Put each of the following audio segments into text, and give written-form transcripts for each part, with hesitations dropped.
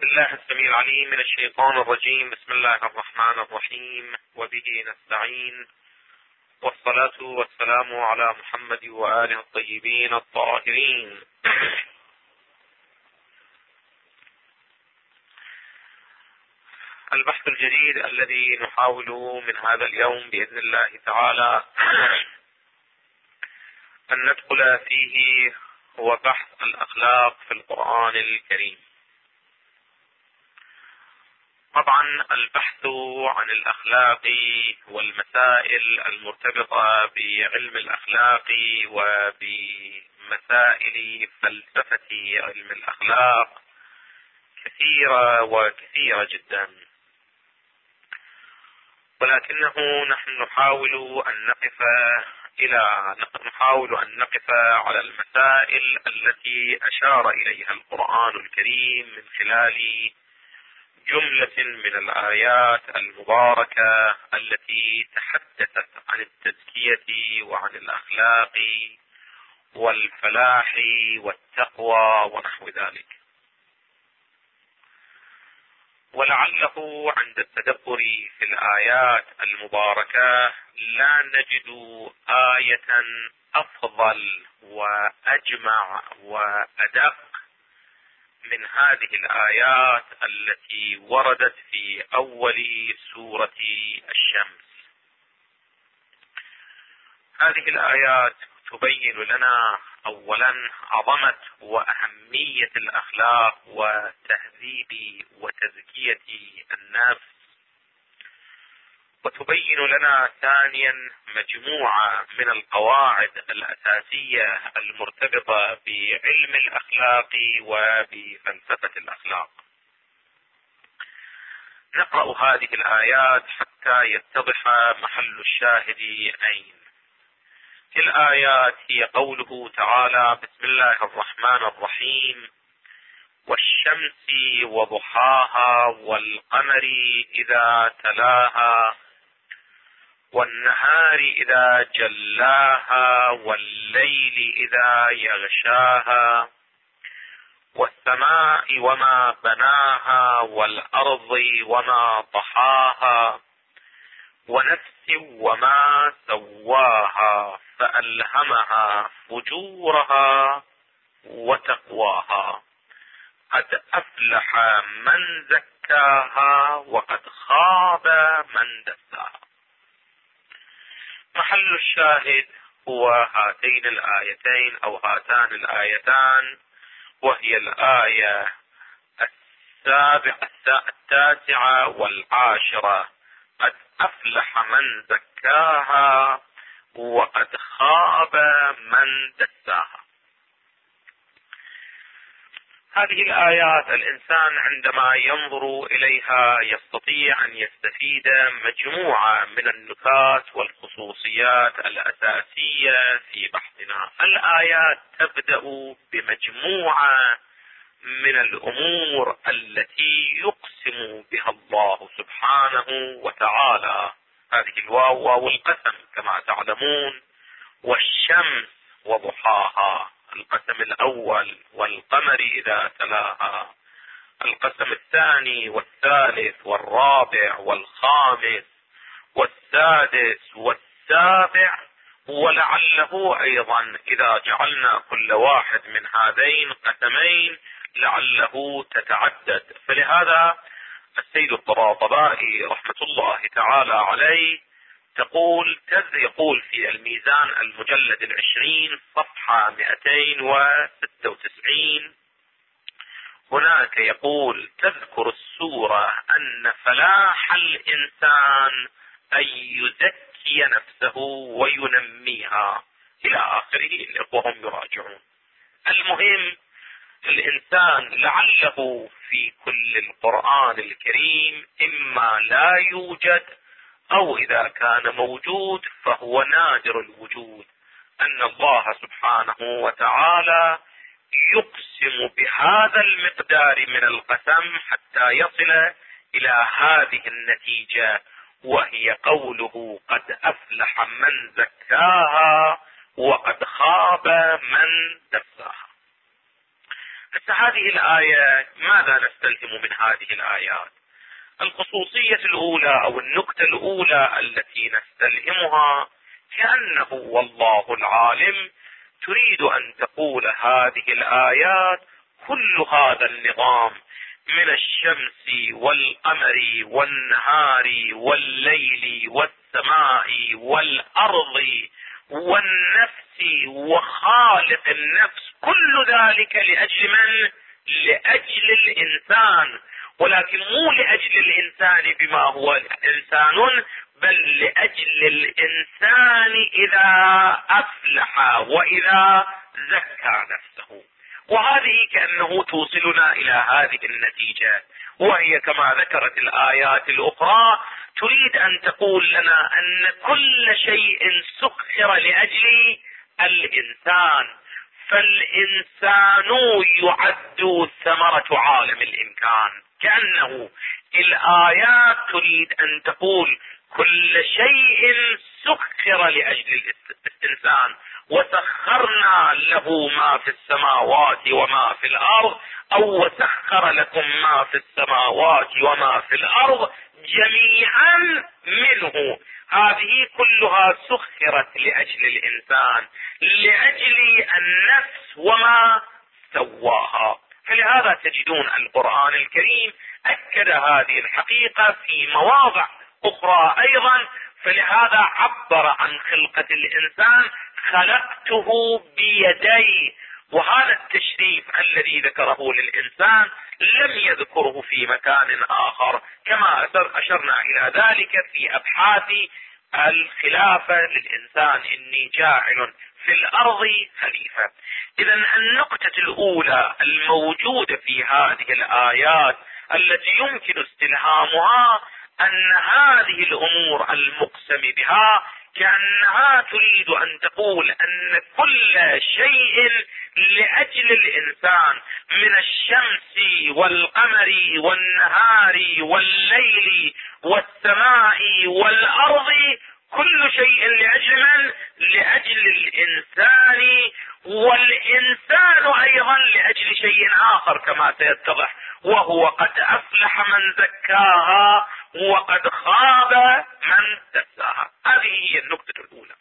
بالله السميع العليم من الشيطان الرجيم. بسم الله الرحمن الرحيم، وبه نستعين، والصلاة والسلام على محمد وآله الطيبين الطاهرين. البحث الجديد الذي نحاول من هذا اليوم بإذن الله تعالى أن ندخل فيه هو بحث الأخلاق في القرآن الكريم. طبعا البحث عن الأخلاق والمسائل المرتبطة بعلم الأخلاق وبمسائل فلسفة علم الأخلاق كثيرة وكثيرة جدا، ولكنه نحن نحاول أن نقف على المسائل التي أشار إليها القرآن الكريم من خلال جملة من الآيات المباركة التي تحدثت عن التزكية وعن الأخلاق والفلاح والتقوى ونحو ذلك. ولعله عند التدبر في الآيات المباركة لا نجد آية أفضل وأجمع وأدق من هذه الآيات التي وردت في أول سورة الشمس. هذه الآيات تبين لنا أولا عظمة وأهمية الأخلاق وتهذيب وتزكية النفس، وتبين لنا ثانيا مجموعة من القواعد الأساسية المرتبطة بعلم الأخلاق وبفلسفة الأخلاق. نقرأ هذه الآيات حتى يتضح محل الشاهد أين. الآيات هي قوله تعالى: بسم الله الرحمن الرحيم: والشمس وضحاها والقمر إذا تلاها والنهار إذا جلاها والليل إذا يغشاها والسماء وما بناها والأرض وما طحاها ونفس وما سواها فألهمها فجورها وتقواها قد أفلح من زكاها وقد خاب من دساها. محل الشاهد هو هاتين الآيتين أو هاتان الآيتان، وهي الآية 9 و10: قد أفلح من زكاها وقد خاب من دساها. هذه الآيات الإنسان عندما ينظر إليها يستطيع أن يستفيد مجموعة من النكات والخصوصيات الأساسية في بحثنا. الآيات تبدأ بمجموعة من الأمور التي يقسم بها الله سبحانه وتعالى. هذه الواو واو القسم كما تعلمون: والشمس وضحاها القسم الأول، والقمر إذا تلاها القسم الثاني والثالث والرابع والخامس والسادس والسابع، ولعله أيضا إذا جعلنا كل واحد من هذين قسمين لعله تتعدد. فلهذا السيد الطباطبائي رحمة الله تعالى عليه يقول في الميزان المجلد 20 صفحة 296 هناك يقول: تذكر السورة أن فلاح الإنسان أن يزكي نفسه وينميها إلى آخره. الإخوة هم يراجعون. المهم الإنسان لعله في كل القرآن الكريم إما لا يوجد أو إذا كان موجود فهو نادر الوجود أن الله سبحانه وتعالى يقسم بهذا المقدار من القسم حتى يصل إلى هذه النتيجة، وهي قوله: قد أفلح من زكاها وقد خاب من دساها. هذه الآية ماذا نستلهم من هذه الآيات؟ الخصوصية الأولى أو النكتة الأولى التي نستلهمها كأنه والله العالم تريد أن تقول هذه الآيات كل هذا النظام من الشمس والقمر والنهار والليل والسماء والأرض والنفس وخالق النفس، كل ذلك لأجل من؟ لأجل الإنسان، ولكن مو لأجل الإنسان بما هو إنسان، بل لأجل الإنسان إذا أفلح وإذا زكى نفسه. وهذه كأنه توصلنا إلى هذه النتيجة، وهي كما ذكرت الآيات الأخرى تريد أن تقول لنا أن كل شيء سخر لأجل الإنسان، فالإنسان يعد ثمرة عالم الإمكان. كأنه الآيات تريد أن تقول كل شيء سخر لأجل الإنسان، وسخرنا له ما في السماوات وما في الأرض، أو وسخر لكم ما في السماوات وما في الأرض جميعا منه. هذه كلها سخرت لأجل الإنسان، لأجل النفس وما سواها. فلهذا تجدون القرآن الكريم أكد هذه الحقيقة في مواضع أخرى أيضا. فلهذا عبر عن خلقة الإنسان خلقته بيدي، وهذا التشريف الذي ذكره للإنسان لم يذكره في مكان آخر، كما أشرنا إلى ذلك في أبحاث الخلافة للإنسان، إني جاعل في الأرض خليفة. إذا النقطة الأولى الموجودة في هذه الآيات التي يمكن استلهامها أن هذه الأمور المقسم بها كأنها تريد أن تقول أن كل شيء لأجل الإنسان، من الشمس والقمر والنهار والليل والسماء والأرض، كل شيء لأجل من؟ لأجل الإنسان، والإنسان أيضا لأجل شيء آخر كما سيتضح، وهو قد أفلح من زكاها وقد خاب من دساها. هذه هي النقطة الأولى.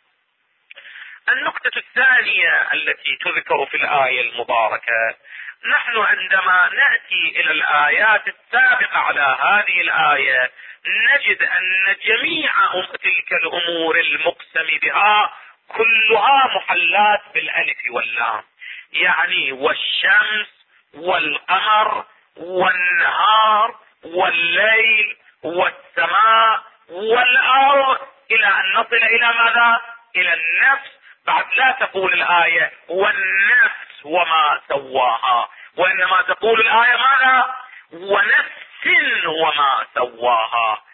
النقطة الثانية التي تذكر في الآية المباركة، نحن عندما نأتي إلى الآيات السابقة على هذه الآية نجد أن جميع تلك الأمور المقسم بها كلها محلات بالألف واللام، يعني والشمس والقمر والنهار والليل والسماء والأرض، إلى أن نصل إلى ماذا؟ إلى النفس. بعد لا تقول الآية والنفس وما سواها، وإنما تقول الآية ماذا؟ ونفس وما سواها.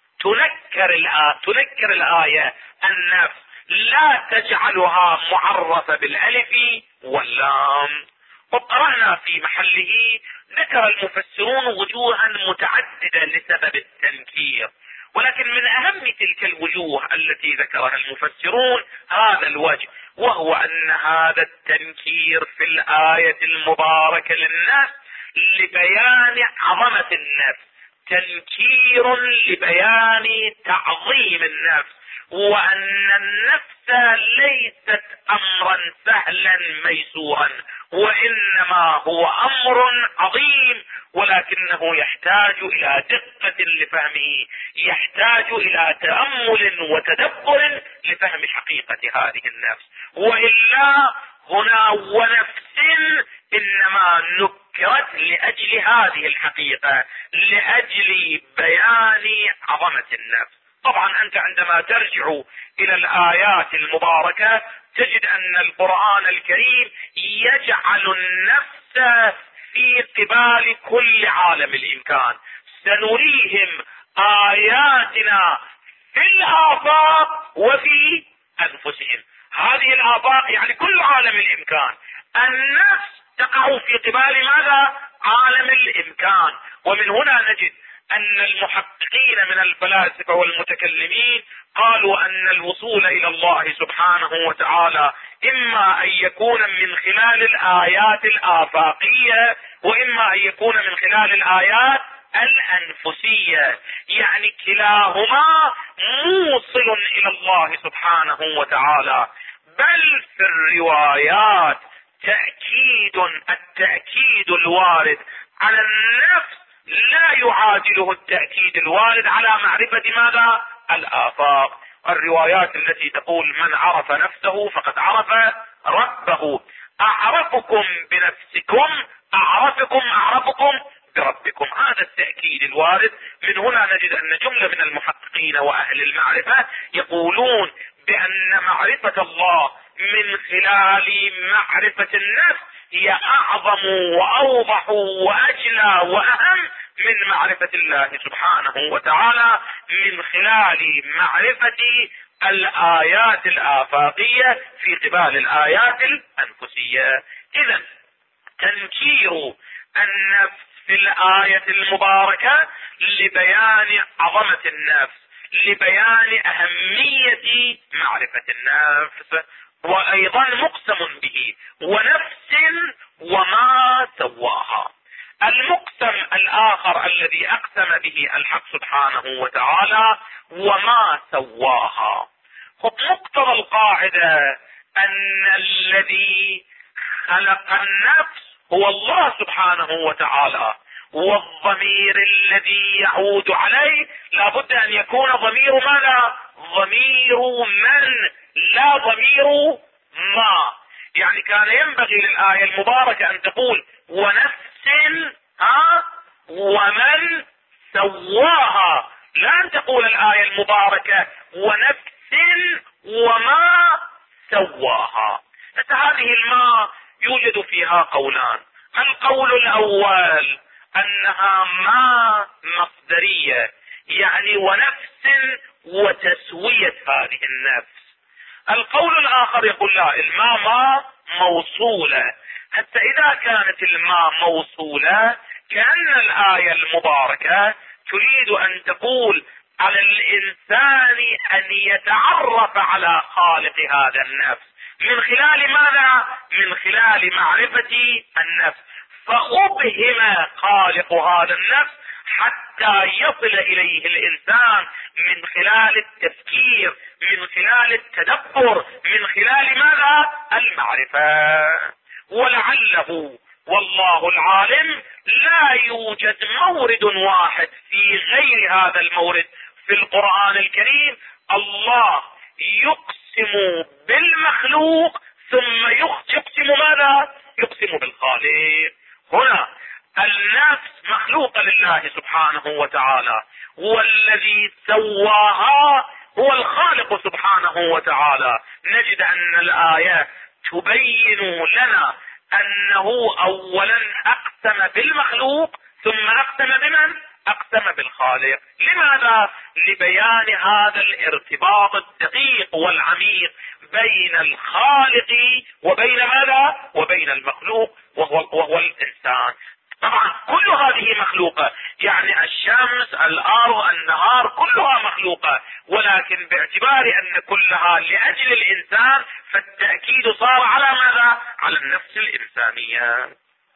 تنكر الآية النفس، لا تجعلها معرفة بالألف واللام. وقرأنا في محله ذكر المفسرون وجوها متعددة لسبب التنكير، ولكن من أهم تلك الوجوه التي ذكرها المفسرون هذا الوجه، وهو أن هذا التنكير في الآية المباركة للنفس لبيان عظمة النفس، تنكير لبيان تعظيم النفس، وأن النفس ليست أمرا سهلا ميسورا، وإنما هو أمر عظيم، ولكنه يحتاج إلى دقة لفهمه، يحتاج إلى تأمل وتدبر لفهم حقيقة هذه النفس. وإلا هنا ونفس إنما نكرت لأجل هذه الحقيقة، لأجل بيان عظمة النفس. طبعا أنت عندما ترجع إلى الآيات المباركة تجد أن القرآن الكريم يجعل النفس في قبال كل عالم الإمكان. سنريهم آياتنا في الآفاق وفي أنفسهم. هذه الآفاق يعني كل عالم الإمكان. النفس تقع في قبال ماذا؟ عالم الإمكان. ومن هنا نجد أن المحققين من الفلاسفة والمتكلمين قالوا أن الوصول إلى الله سبحانه وتعالى اما ان يكون من خلال الايات الافاقية، واما ان يكون من خلال الايات الانفسية، يعني كلاهما موصل الى الله سبحانه وتعالى. بل في الروايات التأكيد الوارد على النفس لا يعادله التأكيد الوارد على معرفة ماذا؟ الآفاق. الروايات التي تقول من عرف نفسه فقد عرف ربه، أعرفكم بنفسكم أعرفكم بربكم. هذا التأكيد الوارد. من هنا نجد أن جملة من المحققين وأهل المعرفة يقولون بأن معرفة الله من خلال معرفة النفس هي أعظم وأوضح وأجلى وأهم من معرفة الله سبحانه وتعالى من خلال معرفة الآيات الآفاقية في قبال الآيات الأنفسية. إذن تنكير النفس في الآية المباركة لبيان عظمة النفس، لبيان أهمية معرفة النفس، وأيضا مقسم به ونفس وما سواها. المقسم الآخر الذي أقسم به الحق سبحانه وتعالى وما سواها. مقتضى القاعدة أن الذي خلق النفس هو الله سبحانه وتعالى، والضمير الذي يعود عليه لا بد أن يكون ضمير ماذا؟ ضمير من، لا ضمير ما. يعني كان ينبغي للآية المباركة أن تقول ونفس ومن سواها، لا أن تقول الآية المباركة ونفس وما سواها. هذه الماء يوجد فيها قولان. القول الأول أنها ماء مصدرية، يعني ونفس وتسوية هذه النفس. القول الآخر يقول لا، الماء ماء موصولة. حتى إذا كانت الماء موصولة كأن الآية المباركة تريد أن تقول على الإنسان أن يتعرف على خالق هذا النفس من خلال ماذا؟ من خلال معرفة النفس، فأبهم خالق هذا النفس حتى يصل إليه الإنسان من خلال التفكير، من خلال التدبر، من خلال ماذا؟ المعرفة. ولعله والله العالم لا يوجد مورد واحد في غير هذا المورد في القرآن الكريم الله يقسم بالمخلوق ثم يقسم ماذا؟ يقسم بالخالق. هنا النفس مخلوقة لله سبحانه وتعالى، والذي سواها هو الخالق سبحانه وتعالى. نجد أن الآية تبين لنا أنه أولا أقسم بالمخلوق ثم أقسم بمن؟ أقسم بالخالق. لماذا؟ لبيان هذا الارتباط الدقيق والعميق بين الخالق وبين ماذا؟ وبين المخلوق وهو الإنسان. طبعا كل هذه مخلوقة، يعني الشمس، الأرض، النهار، كلها مخلوقة، ولكن باعتبار أن كلها لأجل الإنسان فالتأكيد صار على ماذا؟ على النفس الإنسانية.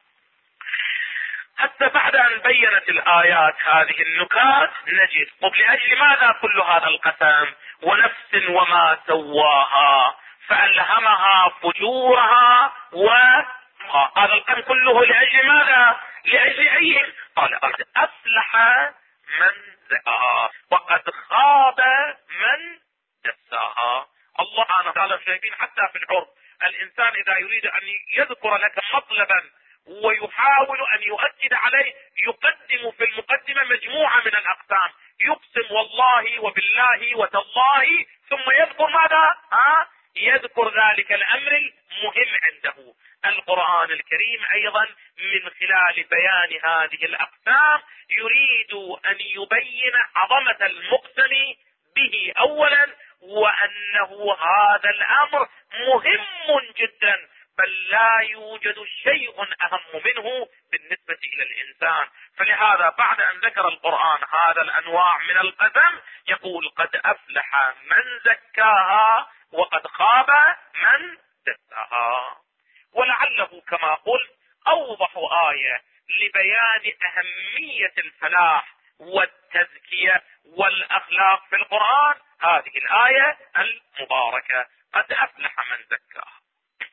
حتى بعد أن بينت الآيات هذه النكات نجد لأجل ماذا كل هذا القسم؟ ونفس وما سواها فألهمها فجورها هذا القسم كله لأجل ماذا؟ لأجل أي؟ قال قد أفلح من زكاها وقد خاب من دساها. الله سبحانه وتعالى شايفين حتى في العرف الإنسان إذا يريد أن يذكر لك مطلبا ويحاول أن يؤكد عليه يقدم في المقدمة مجموعة من الأقسام، يقسم والله وبالله وتالله ثم يذكر ماذا؟ يذكر ذلك الأمر المهم عنده. القرآن الكريم أيضا من خلال بيان هذه الأقسام يريد أن يبين عظمة المقسم به أولا، وأنه هذا الأمر مهم جدا، بل لا يوجد شيء أهم منه بالنسبة إلى الإنسان. فلهذا بعد أن ذكر القرآن هذا الأنواع من القسم يقول قد أفلح من زكاها وقد خاب من دساها. ولعله كما قلت أوضح آية لبيان أهمية الفلاح والتزكية والأخلاق في القرآن هذه الآية المباركة: قد أفلح من زكاها.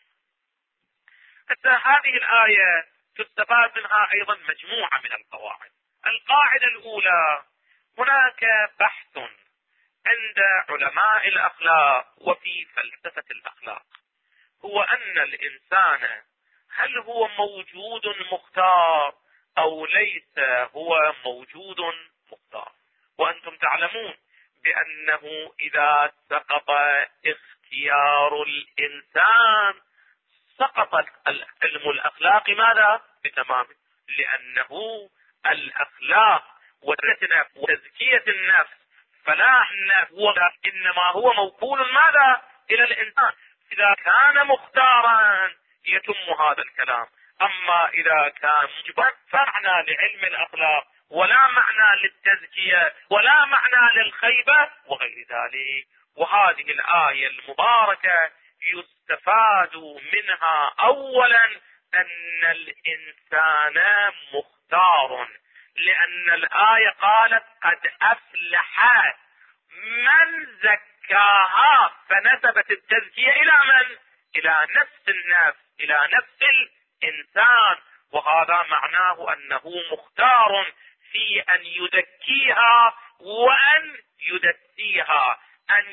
هذه الآية تستفاد منها أيضا مجموعة من القواعد. القاعدة الأولى: هناك بحث عند علماء الأخلاق وفي فلسفة الأخلاق، هو أن الإنسان هل هو موجود مختار أو ليس هو موجود مختار. وأنتم تعلمون بأنه إذا سقط اختيار الإنسان سقط العلم الأخلاقي ماذا؟ بتمامه، لأنه الأخلاق وتزكية النفس فلاح النفس إنما هو موكول ماذا؟ إلى الإنسان. إذا كان مختارا يتم هذا الكلام، أما إذا كان مجبر فمعنى لعلم الأخلاق ولا معنى للتزكية ولا معنى للخيبة وغير ذلك. وهذه الآية المباركة يستفاد منها أولا أن الإنسان مختار، لأن الآية قالت قد أفلح من زكاها، فنسبت التزكية إلى من؟ إلى نفس النفس، إلى نفس الإنسان، وهذا معناه أنه مختار في أن يزكيها وأن يدسيها، أن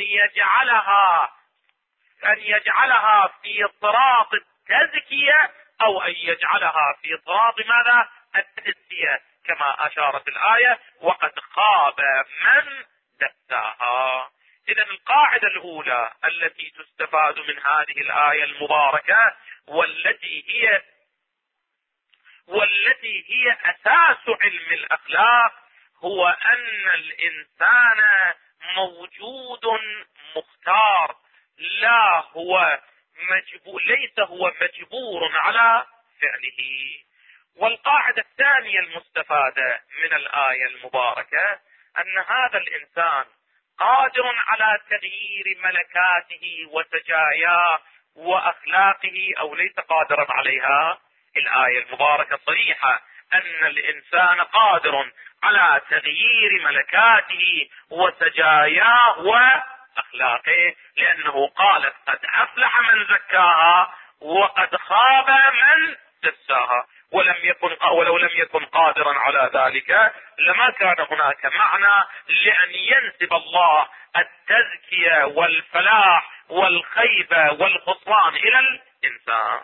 يجعلها في طراط التزكية أو أن يجعلها في طراط ماذا؟ التزكية، كما أشارت الآية: وقد خاب من دساها. إذن القاعدة الأولى التي تستفاد من هذه الآية المباركة والتي هي أساس علم الأخلاق هو أن الإنسان موجود مختار، ليس هو مجبور على فعله. والقاعدة الثانية المستفادة من الآية المباركة أن هذا الإنسان قادر على تغيير ملكاته وسجاياه وأخلاقه أو ليس قادرا عليها. الآية المباركة صريحة أن الإنسان قادر على تغيير ملكاته وسجاياه وأخلاقه، لأنه قالت قد أفلح من زكاها وقد خاب من دساها. ولو لم يكن قادرا على ذلك لما كان هناك معنى لأن ينسب الله التزكية والفلاح والخيبة والخسران إلى الإنسان.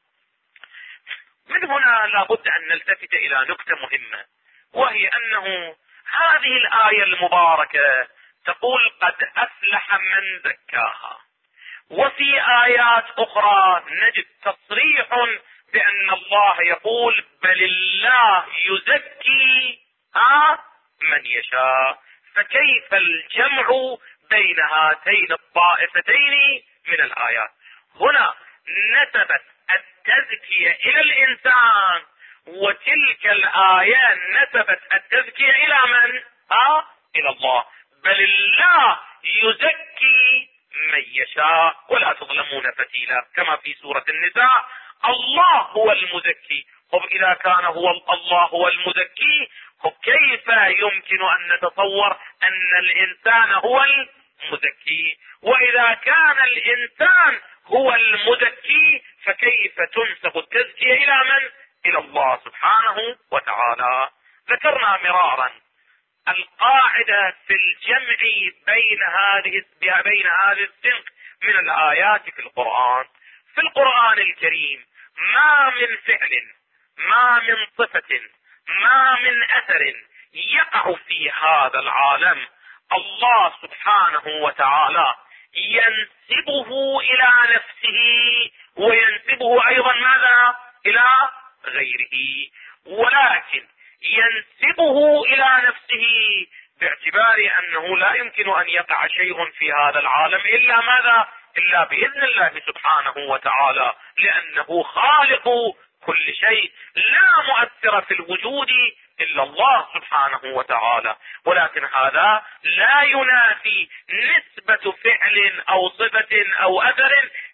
من هنا لابد أن نلتفت إلى نكتة مهمة، وهي أنه هذه الآية المباركة تقول قد أفلح من زكاها، وفي آيات أخرى نجد تصريح بأن الله يقول بل الله يزكي من يشاء. فكيف الجمع بين هاتين الطائفتين من الآيات؟ هنا نسبت التزكية إلى الإنسان، وتلك الآية نسبت التزكية إلى من؟ إلى الله. بل الله يزكي من يشاء ولا تظلمون فتيلا، كما في سورة النساء: الله هو المزكي. طب إذا كان الله هو المزكي، كيف يمكن أن نتصور أن الإنسان هو المزكي؟ وإذا كان الإنسان هو المزكي فكيف تنسب التزكية إلى من؟ إلى الله سبحانه وتعالى. ذكرنا مرارا القاعدة في الجمع بين هذه السنق من الآيات في القرآن. في القرآن الكريم ما من فعل، ما من صفة، ما من أثر يقع في هذا العالم الله سبحانه وتعالى ينسبه إلى نفسه وينسبه أيضا ماذا؟ إلى غيره، ولكن ينسبه إلى نفسه باعتبار أنه لا يمكن أن يقع شيء في هذا العالم إلا ماذا؟ إلا بإذن الله سبحانه وتعالى، لأنه خالق كل شيء، لا مؤثر في الوجود إلا الله سبحانه وتعالى. ولكن هذا لا ينافي نسبة فعل أو صفة أو أثر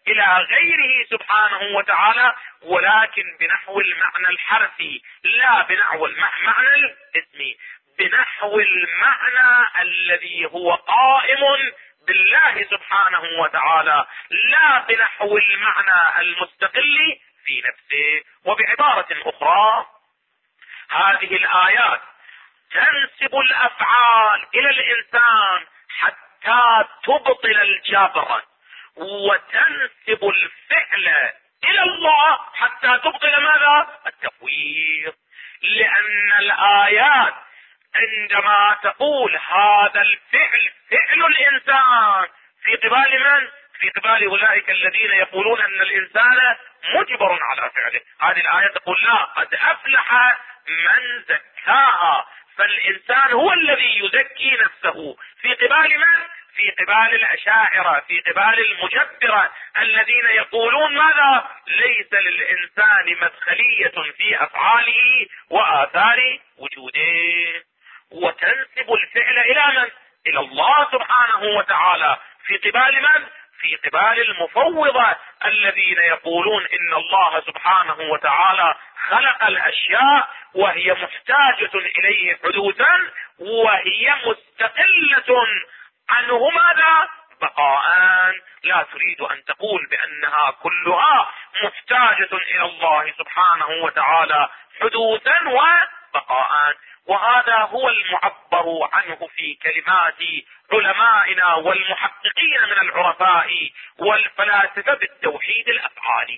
الى غيره سبحانه وتعالى، ولكن بنحو المعنى الحرفي لا بنحو المعنى الاسمي، بنحو المعنى الذي هو قائم بالله سبحانه وتعالى، لا بنحو المعنى المستقل في نفسه. وبعبارة اخرى، هذه الآيات تنسب الافعال الى الانسان حتى تبطل الجبر، وتنسب الفعل الى الله حتى تبطل ماذا؟ التفويض. لان الايات عندما تقول هذا الفعل فعل الانسان في قبال من؟ في قبال اولئك الذين يقولون ان الانسان مجبر على فعله، هذه الايه تقول لا، قد افلح من زكاها. فالانسان هو الذي يزكي نفسه في قبال من؟ في قبال الاشاعرة، في قبال المجبرة الذين يقولون ماذا؟ ليس للانسان مدخلية في افعاله واثار وجوده. وتنسب الفعل الى من؟ الى الله سبحانه وتعالى في قبال من؟ في قبال المفوضة الذين يقولون ان الله سبحانه وتعالى خلق الاشياء وهي محتاجة اليه حدوثا، وهي مستقلة عنه ماذا؟ بقاء. لا تريد ان تقول بانها كلها محتاجة الى الله سبحانه وتعالى حدوثا وبقاء. وهذا هو المعبر عنه في كلمات علمائنا والمحققين من العرفاء والفلاسفة بالتوحيد الافعالي.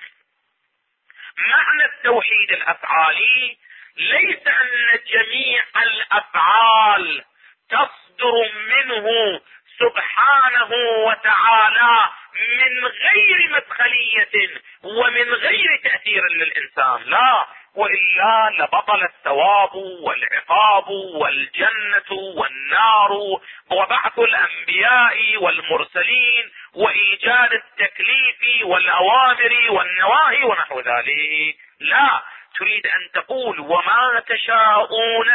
معنى التوحيد الافعالي ليس ان جميع الافعال تصدر منه سبحانه وتعالى من غير مدخلية ومن غير تأثير للإنسان، لا، وإلا لبطل الثواب والعقاب والجنة والنار وبعث الأنبياء والمرسلين وإيجاد التكليف والأوامر والنواهي ونحو ذلك. لا، تريد أن تقول وما تشاءون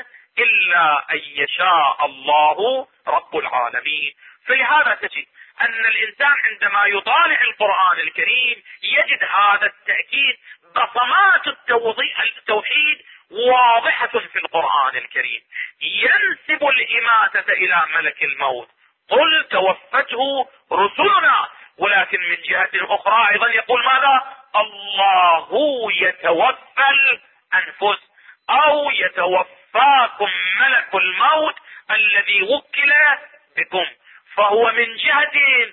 إلا أن يشاء الله رب العالمين. فلهذا تجد أن الإنسان عندما يطالع القرآن الكريم يجد هذا التأكيد، بصمات التوحيد واضحة في القرآن الكريم. ينسب الإماتة إلى ملك الموت، قل توفته رسلنا، ولكن من جهة أخرى أيضا يقول ماذا؟ الله يتوفى الأنفس، أو يتوفاكم ملك الموت الذي وكل بكم. فهو من جهة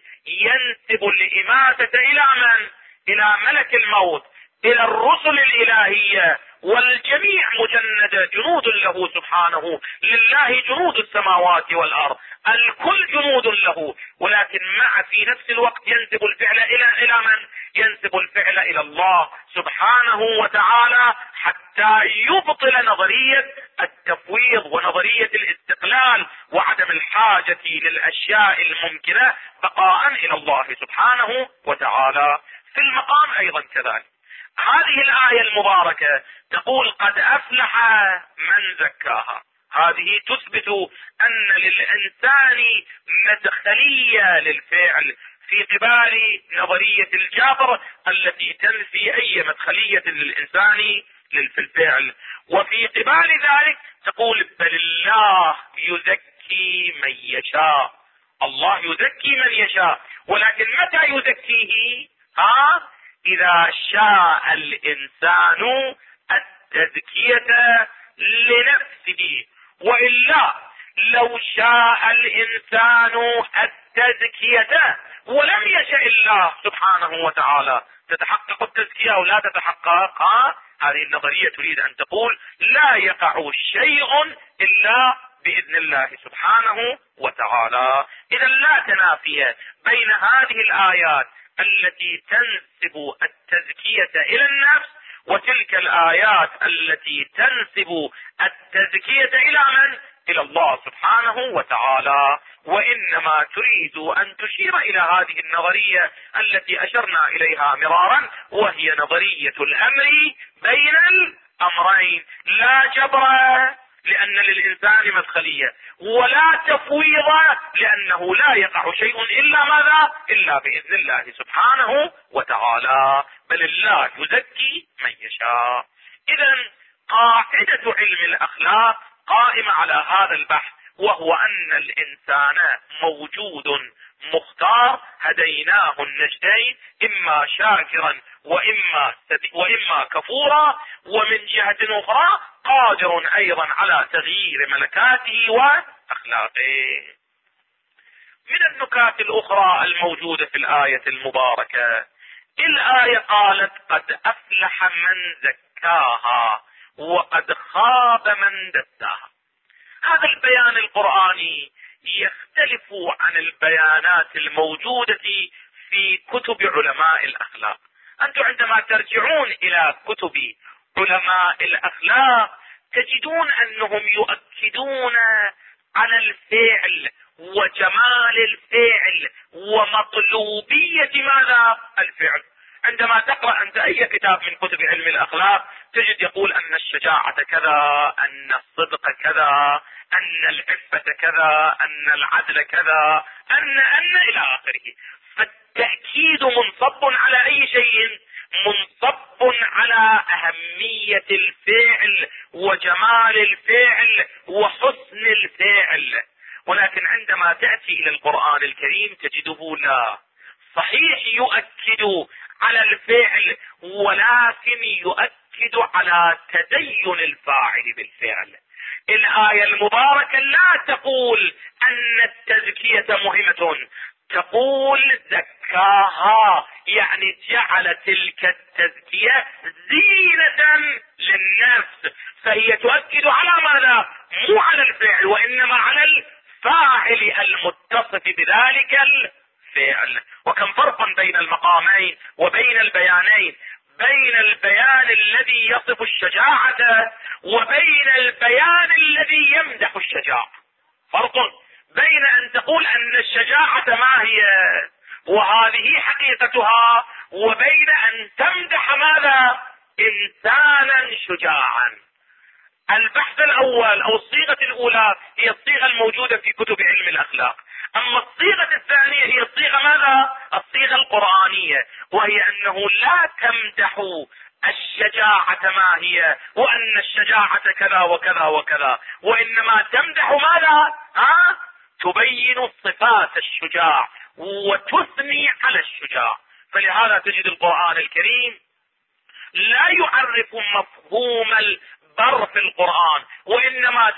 ينسب الإماتة إلى من؟ إلى ملك الموت، إلى الرسل الإلهية، والجميع مجند جنود له سبحانه، لله جنود السماوات والأرض، الكل جنود له، ولكن مع في نفس الوقت ينسب الفعل إلى من؟ ينسب الفعل إلى الله سبحانه وتعالى حتى يبطل نظرية التفويض ونظرية الاستقلال وعدم الحاجة للأشياء الممكنة بقاء إلى الله سبحانه وتعالى. في المقام أيضا كذلك هذه الآية المباركة تقول قد أفلح من زكاها، هذه تثبت أن للإنسان مدخلية للفعل في قبال نظرية الجبر التي تنفي أي مدخلية للإنسان للفعل. وفي قبال ذلك تقول بل الله يزكي من يشاء، الله يزكي من يشاء، ولكن متى يزكيه؟ إذا شاء الإنسان التزكية لنفسه، وإلا لو شاء الإنسان التزكية ولم يشاء الله سبحانه وتعالى تتحقق التزكية أو لا تتحقق؟ هذه النظرية تريد أن تقول لا يقع شيء إلا بإذن الله سبحانه وتعالى. إذا لا تنافي بين هذه الآيات التي تنسب التزكية إلى النفس وتلك الآيات التي تنسب التزكية إلى من؟ إلى الله سبحانه وتعالى. وإنما تريد أن تشير إلى هذه النظرية التي أشرنا إليها مرارا، وهي نظرية الأمر بين الأمرين، لا جبر لأن للإنسان مدخلية، ولا تفويض لأنه لا يقع شيء إلا ماذا؟ إلا بإذن الله سبحانه وتعالى، بل الله يزكي من يشاء. إذن قاعدة علم الأخلاق قائمة على هذا البحث، وهو أن الإنسان موجود مختار، هديناه النجدين، إما شاكرا وإما كفورا، ومن جهة أخرى قادر أيضا على تغيير ملكاته وأخلاقه. من النكات الأخرى الموجودة في الآية المباركة، الآية قالت قد أفلح من زكاها وقد خاب من دساها. هذا البيان القرآني يختلف عن البيانات الموجودة في كتب علماء الأخلاق. أنتم عندما ترجعون إلى كتب علماء الأخلاق تجدون أنهم يؤكدون على الفعل وجمال الفعل ومطلوبية ماذا؟ الفعل. عندما تقرأ أنت أي كتاب من كتب علم الأخلاق تجد يقول أن الشجاعة كذا، أن الصدق كذا، أن العفة كذا، أن العدل كذا، أن إلى آخره. فالتأكيد منصب على أي شيء؟ منصب على أهمية الفعل وجمال الفعل وحسن الفعل. ولكن عندما تأتي إلى القرآن الكريم تجده لا، صحيح يؤكد على الفعل ولكن يؤكد على تدين الفاعل بالفعل. الآية المباركة لا تقول أن التزكية مهمة، تقول زكاها، يعني جعل تلك التزكية زينة للنفس، فهي تؤكد على ماذا؟ مو على الفعل وإنما على الفاعل المتصف بذلك الفعل. وكم فرق بين المقامين وبين البيانين، بين البيان الذي يصف الشجاعة وبين البيان الذي يمدح الشجاعة. فرق بين أن تقول أن الشجاعة ما هي وهذه حقيقتها، وبين أن تمدح ماذا؟ إنسانا شجاعا. البحث الأول أو الصيغة الأولى هي الصيغة الموجودة في كتب علم الأخلاق، أما الصيغة الثانية هي الصيغة ماذا؟ الصيغة القرآنية، وهي أنه لا تمدح الشجاعة ما هي وأن الشجاعة كذا وكذا وكذا، وإنما تمدح ماذا؟ تبين صفات الشجاع وتثني على الشجاع. فلهذا تجد القرآن الكريم لا يعرف مفهوم البر في القرآن، وإنما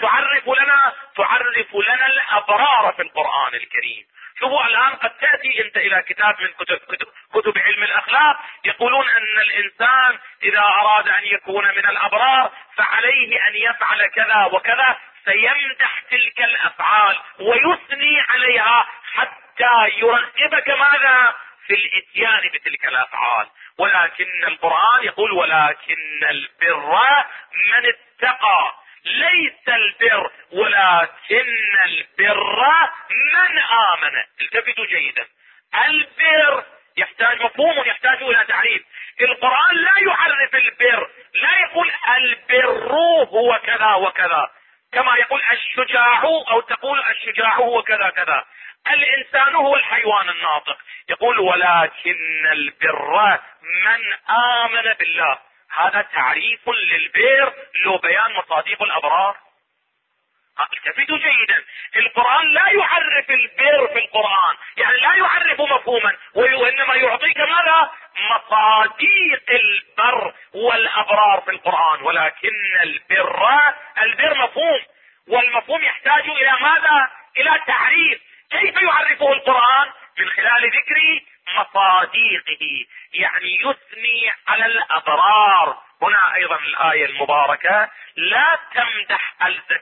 تعرف لنا الأبرار في القرآن الكريم. شوفوا الآن قد تأتي أنت إلى كتاب من كتب علم الأخلاق يقولون أن الإنسان إذا أراد أن يكون من الأبرار فعليه أن يفعل كذا وكذا، سيمدح تلك الأفعال ويثني عليها حتى يرغبك ماذا؟ في الاتيان بتلك الأفعال. ولكن القرآن يقول ولكن البر من اتقى، ليس البر ولكن البر من آمن. التفتوا جيدا، البر يحتاج مفهوم، يحتاج إلى تعريف. القرآن لا يعرف البر، لا يقول البر هو كذا وكذا كما يقول الشجاع أو تقول الشجاع هو كذا كذا. الإنسان هو الحيوان الناطق، يقول ولكن البر من آمن بالله. هذا تعريف للبر لو بيان مصادق الأبرار. التفتوا جيدا، القرآن لا يعرف البر في القرآن، يعني لا يعرف مفهوما، وإنما يعطيك ماذا؟ مصادق البر والأبرار في القرآن. ولكن البر مفهوم، والمفهوم يحتاج إلى ماذا؟ إلى تعريف. كيف يعرفه القرآن؟ من خلال ذكر مصادقه، يعني يثني على الأبرار. هنا أيضا الآية المباركة لا تمدح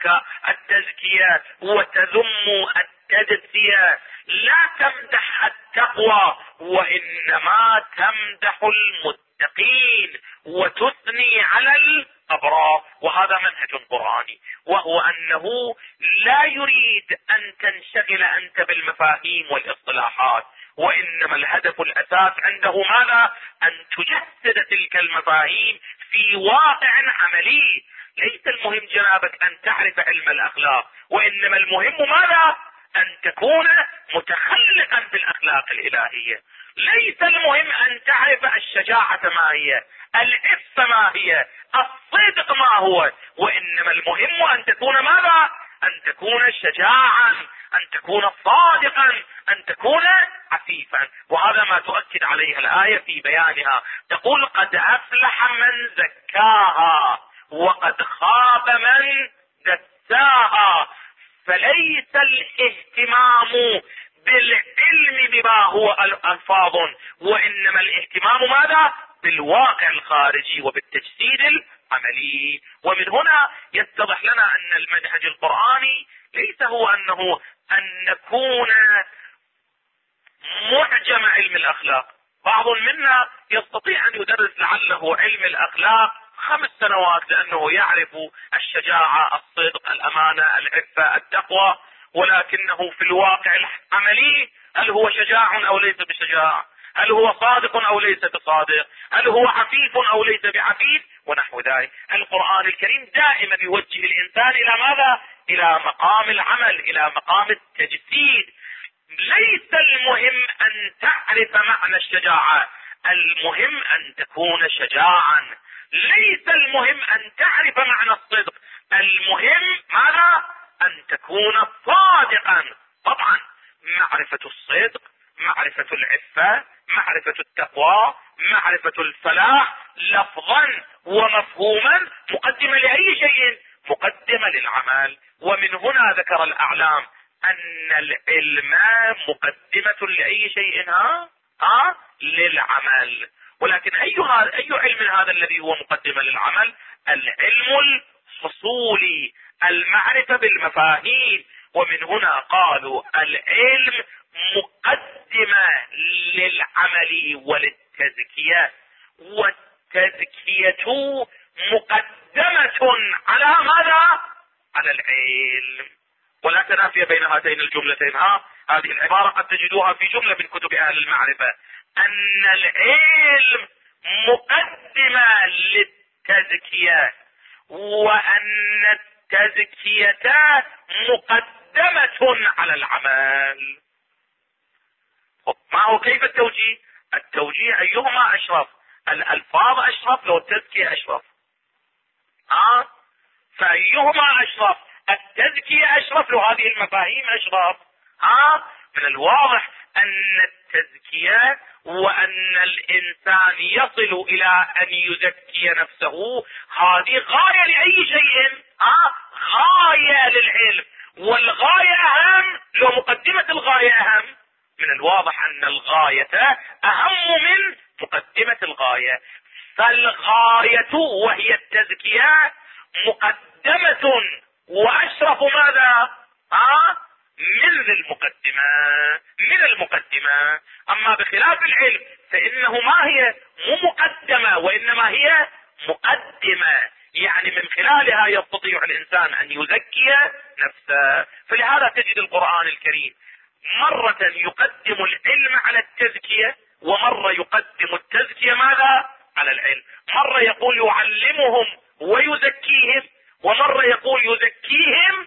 التزكية وتذم التدسية، لا تمدح التقوى، وإنما تمدح المتقين وتثني على الأبرار. وهذا منهج قرآني، وهو أنه لا يريد أن تنشغل أنت بالمفاهيم والاصطلاحات، وإنما الهدف الأساس عنده ماذا؟ أن تجسد تلك المفاهيم في واقع عملي. ليس المهم جنابك ان تعرف علم الاخلاق، وانما المهم ماذا؟ ان تكون متخلقا بالاخلاق الالهية. ليس المهم ان تعرف الشجاعة ما هي، العفة ما هي، الصدق ما هو، وانما المهم ان تكون ماذا؟ ان تكون شجاعا، ان تكون صادقا، ان تكون عفيفا. وهذا ما تؤكد عليه الآية في بيانها، تقول قد افلح من زكاها وقد خاب من دساها. فليس الاهتمام بالعلم بما هو الفاظ، وانما الاهتمام ماذا؟ بالواقع الخارجي وبالتجسيد العملي. ومن هنا يتضح لنا ان المنهج القرآني ليس هو ان نكون معجم علم الاخلاق. بعض منا يستطيع ان يدرس لعله علم الاخلاق 5 سنوات لانه يعرف الشجاعة، الصدق، الامانة، العفة، التقوى، ولكنه في الواقع العملي هل هو شجاع او ليس بشجاع؟ هل هو صادق او ليس بصادق؟ هل هو عفيف او ليس بعفيف؟ ونحو ذلك. القرآن الكريم دائما يوجه الانسان الى ماذا؟ الى مقام العمل، الى مقام التجسيد. ليس المهم ان تعرف معنى الشجاعة، المهم ان تكون شجاعا. ليس المهم ان تعرف معنى الصدق، المهم ماذا؟ ان تكون صادقا. طبعا معرفة الصدق، معرفة العفة، معرفة التقوى، معرفة الفلاح لفظا ومفهوما مقدمة لأي شيء، مقدمة للعمل. ومن هنا ذكر الأعلام ان العلم مقدمة لأي شيء للعمل. ولكن اي علم هذا الذي هو مقدمة للعمل؟ العلم الحصولي، المعرفة بالمفاهيم. ومن هنا قالوا العلم مقدمة للعمل وللتزكية، والتزكية مقدمة على ماذا؟ على العلم. ولا تنافي بين هاتين الجملتين. هذه العبارة قد تجدوها في جملة من كتب أهل المعرفة، أن العلم مقدمة للتزكية، وأن التزكية مقدمة على العمل. ما هو كيف التوجيه؟ التوجيه أيهما أشرف؟ الألفاظ أشرف لو التزكية أشرف؟ فأيهما أشرف؟ التزكية أشرف لو هذه المفاهيم أشرف؟ من الواضح أن التزكية وأن الإنسان يصل إلى أن يزكي نفسه هذه غاية لأي شيء، غاية للعلم. والغاية أهم لو مقدمة الغاية أهم. من الواضح أن الغاية أهم من مقدمة الغاية. فالغاية وهي التزكية مقدمة وأشرف ماذا؟ من المقدمة. أما بخلاف العلم فإنه ما هي؟ مو مقدمة، وإنما هي مقدمة، يعني من خلالها يستطيع الإنسان أن يزكي نفسه. فلهذا تجد القرآن الكريم مرة يقدم العلم على التزكية، ومرة يقدم التزكية ماذا؟ على العلم. مرة يقول يعلمهم ويزكيهم، ومرة يقول يزكيهم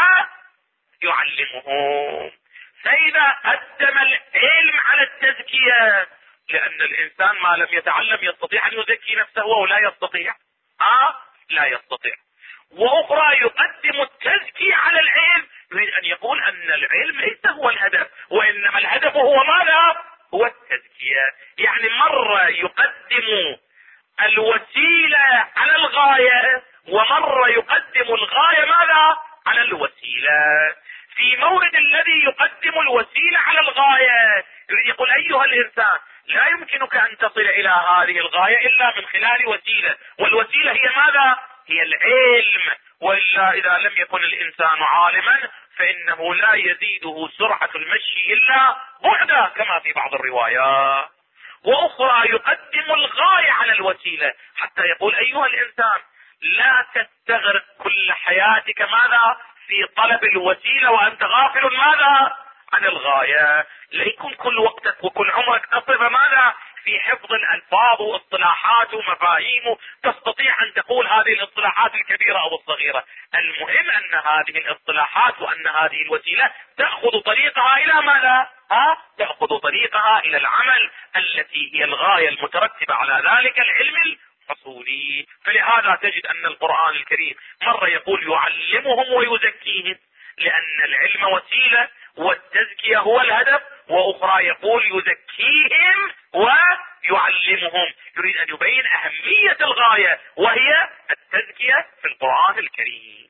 ويعلمهم. فإذا قدم العلم على التزكية، لأن الإنسان ما لم يتعلم يستطيع أن يزكي نفسه أو لا يستطيع؟ لا يستطيع. وأخرى يقدم التزكية على العلم، يريد أن يقول أن العلم ليس هو الهدف، وإنما الهدف هو ماذا؟ هو التزكية. يعني مرة يقدم الوسيلة على الغاية، ومرة يقدم الغاية ماذا؟ على الوسيلة. في مورد الذي يقدم الوسيلة على الغاية يريد يقول أيها الإنسان لا يمكنك أن تصل إلى هذه الغاية إلا من خلال وسيلة، والوسيلة هي ماذا؟ هي العلم. وإلا إذا لم يكن الإنسان عالما فإنه لا يزيده سرعة المشي إلا بعدا كما في بعض الروايات. وأخرى يقدم الغاية على الوسيلة، حتى يقول أيها الإنسان لا تستغرق كل حياتك ماذا؟ في طلب الوسيلة وأنت غافل ماذا؟ عن الغاية. لا يكون كل وقتك وكل عمرك تصرف ماذا؟ في حفظ الألفاظ واصطلاحات ومفاهيم، تستطيع أن تقول هذه الاصطلاحات الكبيرة أو الصغيرة. المهم أن هذه الاصطلاحات وأن هذه الوسيلة تأخذ طريقها إلى ماذا؟ تأخذ طريقها إلى العمل التي هي الغاية المترتبة على ذلك العلم الحصولي. فلهذا تجد أن القرآن الكريم مرة يقول يعلمهم ويزكيهم، لأن العلم وسيلة والتزكية هو الهدف، وأخرى يقول يزكيهم ويعلمهم، يريد أن يبين أهمية الغاية وهي التزكية في القرآن الكريم.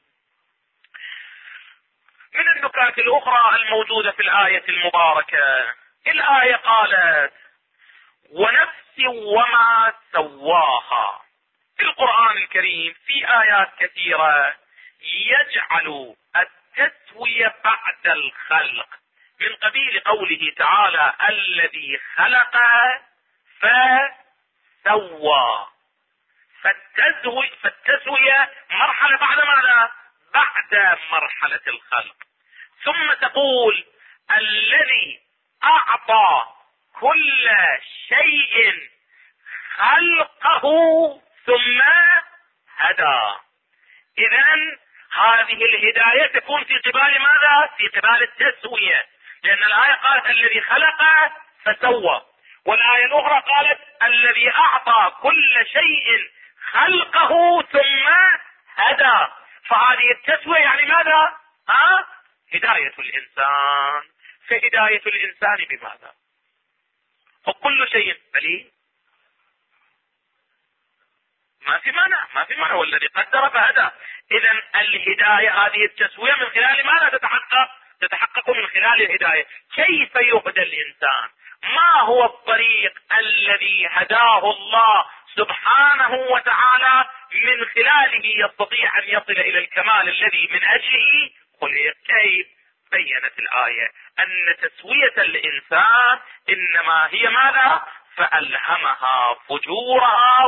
من النكات الأخرى الموجودة في الآية المباركة، الآية قالت ونفس وما سواها. في القرآن الكريم في آيات كثيرة يجعل التسوية بعد الخلق، من قبيل قوله تعالى الذي خلق فسوى. فالتسوية مرحلة بعد ماذا؟ بعد مرحلة الخلق. ثم تقول الذي أعطى كل شيء خلقه ثم هدى. إذن هذه الهداية تكون في قبال ماذا؟ في قبال التسوية، لأن الآية قالت الذي خلق فسوى، والآية الأخرى قالت الذي أعطى كل شيء خلقه ثم هدى. فهذه التسوية يعني ماذا؟ هداية الإنسان. فهداية الإنسان بماذا؟ وكل شيء بلي ما في مانع والذي قدر فهدى. إذن الهداية هذه التسوية من خلال ماذا تتحقق من خلال الهداية. كيف يهدى الإنسان؟ ما هو الطريق الذي هداه الله سبحانه وتعالى من خلاله يستطيع أن يصل إلى الكمال الذي من أجله خلق؟ كيف؟ بينت الآية أن تسوية الإنسان إنما هي ماذا؟ فألهمها فجورها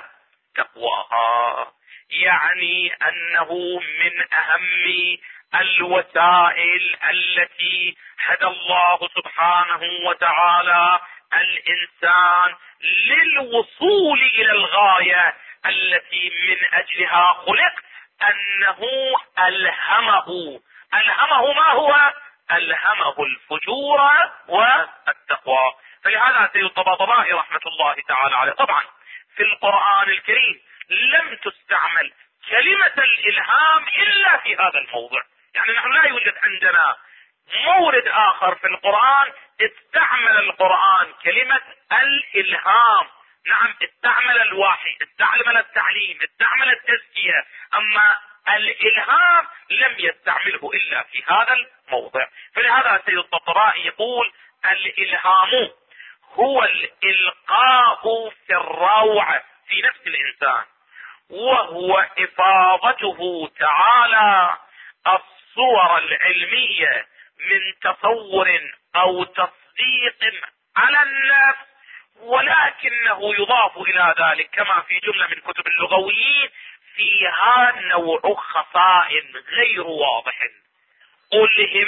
وتقواها. يعني أنه من أهم الوسائل التي هدى الله سبحانه وتعالى الإنسان للوصول إلى الغاية التي من أجلها خلق، أنه ألهمه ما هو؟ ألهمه الفجور والتقوى. فلهذا سيد الطباطبائي رحمة الله تعالى عليه طبعا في القرآن الكريم لم تستعمل كلمة الإلهام إلا في هذا الموضع. يعني نحن لا يوجد عندنا مورد آخر في القرآن استعمل القرآن كلمة الإلهام. نعم، استعمل الوحي، استعمل التعليم، استعمل التزكية، أما الإلهام لم يستعمله إلا في هذا الموضع. فلهذا سيد الطبرائي يقول الإلهام هو الإلقاء في الروع في نفس الإنسان، وهو إفاضته تعالى الصور العلمية من تصور أو تصديق على النفس، ولكنه يضاف إلى ذلك كما في جملة من كتب اللغويين فيها نوع خفاء غير واضح. ألهم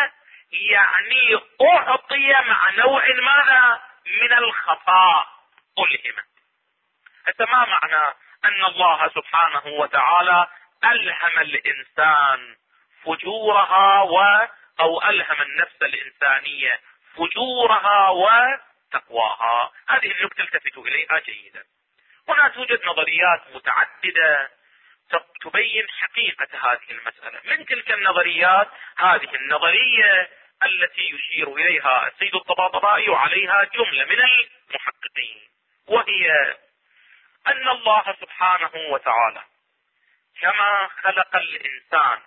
يعني أعطي مع نوع ماذا؟ من الخفاء. ألهم. حتى ما معنى أن الله سبحانه وتعالى ألهم الإنسان فجورها أو ألهم النفس الإنسانية فجورها وتقواها؟ هذه النكتة التفتوا إليها جيدا. هنا توجد نظريات متعددة تبين حقيقة هذه المسألة. من تلك النظريات هذه النظرية التي يشير إليها السيد الطباطبائي وعليها جملة من المحققين، وهي أن الله سبحانه وتعالى كما خلق الإنسان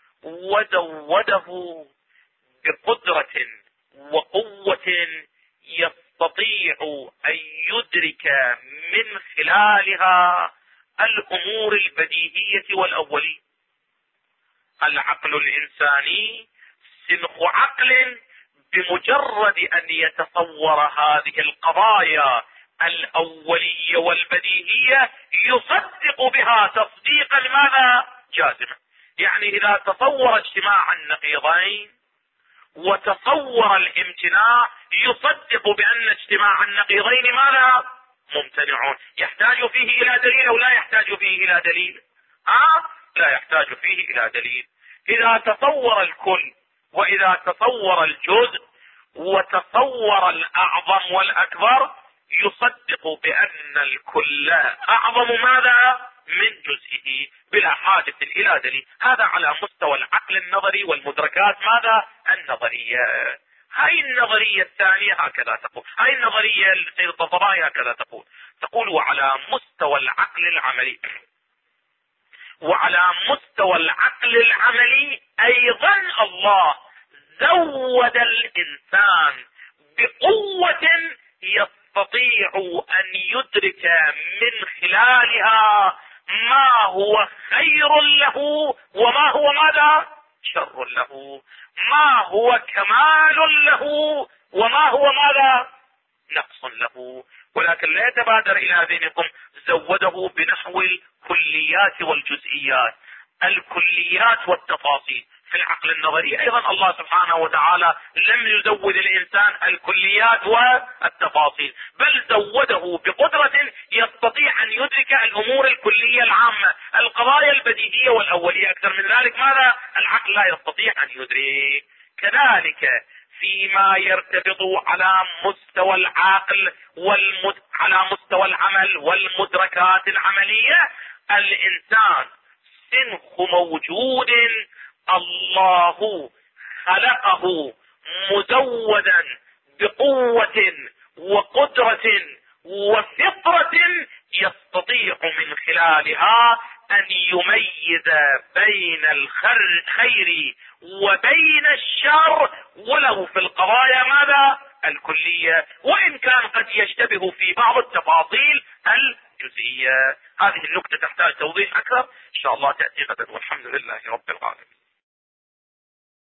وزوده بقدرة وقوة يستطيع أن يدرك من خلالها الأمور البديهية والأولية. العقل الإنساني سنخ عقل بمجرد أن يتصور هذه القضايا الأولية والبديهية يصدق بها تصديقا ماذا؟ جازما. يعني إذا تصور اجتماع النقيضين وتصور الامتناع يصدق بأن اجتماع النقيضين ماذا؟ ممتنعون. يحتاج فيه إلى دليل أو لا يحتاج فيه إلى دليل؟ لا يحتاج فيه إلى دليل. إذا تصور الكل وإذا تصور الجزء وتصور الأعظم والأكبر يصدق بأن الكل أعظم ماذا؟ من جزئه بلا حاجة إلى دليل. هذا على مستوى العقل النظري والمدركات ماذا؟ النظرية. هاي النظرية الثانية هكذا تقول، هاي النظرية السيد الطبراني هكذا تقول وعلى مستوى العقل العملي. وعلى مستوى العقل العملي ايضا الله زود الانسان بقوة يستطيع ان يدرك من خلالها ما هو خير له وما هو ماذا؟ شر له، ما هو كمال له وما هو ماذا؟ نقص له. ولكن لا يتبادر الى ذهنكم زوده بنحو الكليات والجزئيات. الكليات والتفاصيل في العقل النظري ايضا الله سبحانه وتعالى لم يزود الانسان الكليات والتفاصيل، بل زوده بقدرة يستطيع ان يدرك الامور الكلية العامة، القضايا البديهية والاولية. اكثر من ذلك ماذا؟ العقل لا يستطيع ان يدرك. كذلك فيما يرتبط على مستوى العقل على مستوى العمل والمدركات العملية، الانسان سنخ موجود الله خلقه مزودا بقوة وقدرة وفطرة يستطيع من خلالها ان يميز بين الخير وبين الشر، وله في القضايا ماذا؟ الكلية، وان كان قد يشتبه في بعض التفاصيل الجزئية. هذه النقطة تحتاج توضيح اكثر ان شاء الله تأتي غدا، والحمد لله رب العالمين.